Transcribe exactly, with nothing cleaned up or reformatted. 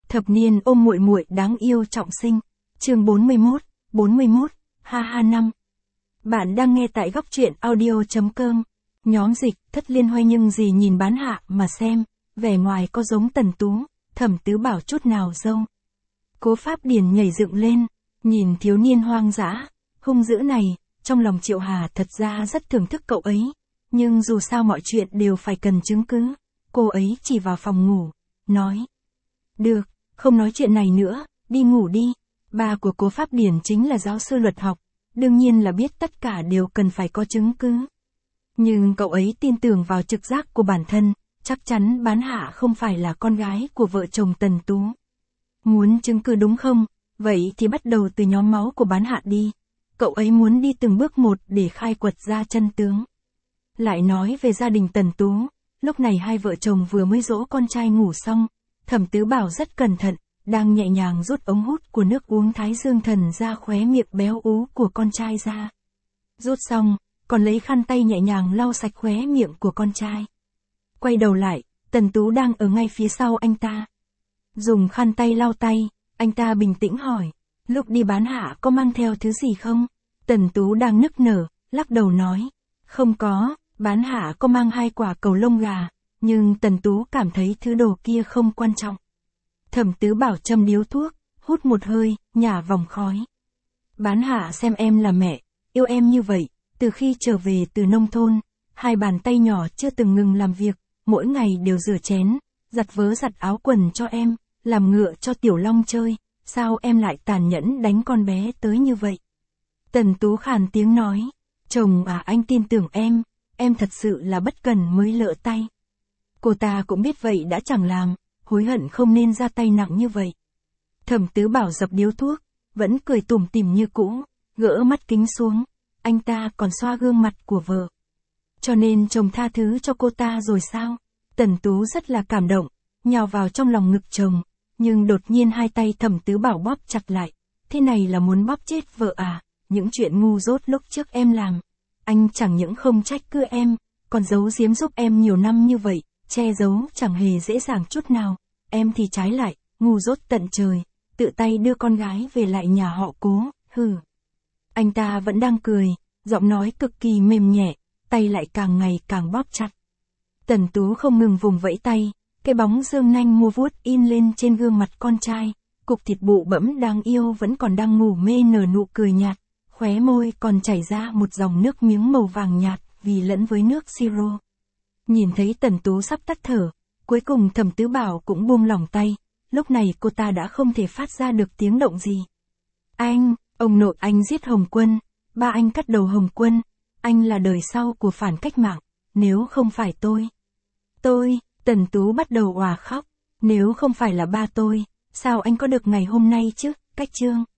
Thập niên ôm muội muội đáng yêu trọng sinh. Chương bốn mươi mốt, bốn mươi mốt, ha ha năm. Bạn đang nghe tại góc truyện audio.com. Nhóm Dịch, Thất Liên Hoay nhưng gì nhìn Bán Hạ mà xem, vẻ ngoài có giống Tần Tú, Thẩm Tứ Bảo chút nào dâu. Cố Pháp Điển nhảy dựng lên, nhìn thiếu niên hoang dã, hung dữ này, trong lòng Triệu Hà thật ra rất thưởng thức cậu ấy, nhưng dù sao mọi chuyện đều phải cần chứng cứ. Cô ấy chỉ vào phòng ngủ, nói: "Được, không nói chuyện này nữa, đi ngủ đi." Ba của Cố Pháp Điển chính là giáo sư luật học, đương nhiên là biết tất cả đều cần phải có chứng cứ. Nhưng cậu ấy tin tưởng vào trực giác của bản thân, chắc chắn Bán Hạ không phải là con gái của vợ chồng Tần Tú. Muốn chứng cứ đúng không? Vậy thì bắt đầu từ nhóm máu của Bán Hạ đi. Cậu ấy muốn đi từng bước một để khai quật ra chân tướng. Lại nói về gia đình Tần Tú, lúc này hai vợ chồng vừa mới dỗ con trai ngủ xong, Thẩm Tứ Bảo rất cẩn thận, đang nhẹ nhàng rút ống hút của nước uống Thái Dương Thần ra khóe miệng béo ú của con trai ra. Rút xong, còn lấy khăn tay nhẹ nhàng lau sạch khóe miệng của con trai. Quay đầu lại, Tần Tú đang ở ngay phía sau anh ta. Dùng khăn tay lau tay, anh ta bình tĩnh hỏi: "Lúc đi Bán Hạ có mang theo thứ gì không?" Tần Tú đang nức nở, lắc đầu nói: "Không có, Bán Hạ có mang hai quả cầu lông gà, nhưng Tần Tú cảm thấy thứ đồ kia không quan trọng." Thẩm Tứ Bảo châm điếu thuốc, hút một hơi, nhả vòng khói. "Bán Hạ xem em là mẹ, yêu em như vậy, từ khi trở về từ nông thôn, hai bàn tay nhỏ chưa từng ngừng làm việc, mỗi ngày đều rửa chén, giặt vớ giặt áo quần cho em, làm ngựa cho Tiểu Long chơi, sao em lại tàn nhẫn đánh con bé tới như vậy?" Tần Tú khàn tiếng nói: "Chồng à, anh tin tưởng em, em thật sự là bất cần mới lỡ tay." Cô ta cũng biết vậy đã chẳng làm, hối hận không nên ra tay nặng như vậy. Thẩm Tứ Bảo dập điếu thuốc, vẫn cười tủm tỉm như cũ, gỡ mắt kính xuống, anh ta còn xoa gương mặt của vợ. "Cho nên chồng tha thứ cho cô ta rồi sao?" Tần Tú rất là cảm động, nhào vào trong lòng ngực chồng, nhưng đột nhiên hai tay Thẩm Tứ Bảo bóp chặt lại. "Thế này là muốn bóp chết vợ à? Những chuyện ngu dốt lúc trước em làm, anh chẳng những không trách cứ em, còn giấu giếm giúp em nhiều năm như vậy, che giấu chẳng hề dễ dàng chút nào. Em thì trái lại, ngu dốt tận trời, tự tay đưa con gái về lại nhà họ Cố, hừ." Anh ta vẫn đang cười, giọng nói cực kỳ mềm nhẹ, tay lại càng ngày càng bóp chặt. Tần Tú không ngừng vùng vẫy tay, cái bóng dương nanh mua vuốt in lên trên gương mặt con trai, cục thịt bụ bẫm đáng yêu vẫn còn đang ngủ mê nở nụ cười nhạt, khóe môi còn chảy ra một dòng nước miếng màu vàng nhạt vì lẫn với nước siro. Nhìn thấy Tần Tú sắp tắt thở, cuối cùng Thẩm Tứ Bảo cũng buông lỏng tay, lúc này cô ta đã không thể phát ra được tiếng động gì. "Anh, ông nội anh giết Hồng Quân, ba anh cắt đầu Hồng Quân, anh là đời sau của phản cách mạng, nếu không phải tôi, tôi..." Tần Tú bắt đầu òa khóc. "Nếu không phải là ba tôi, sao anh có được ngày hôm nay chứ?" Cách chương.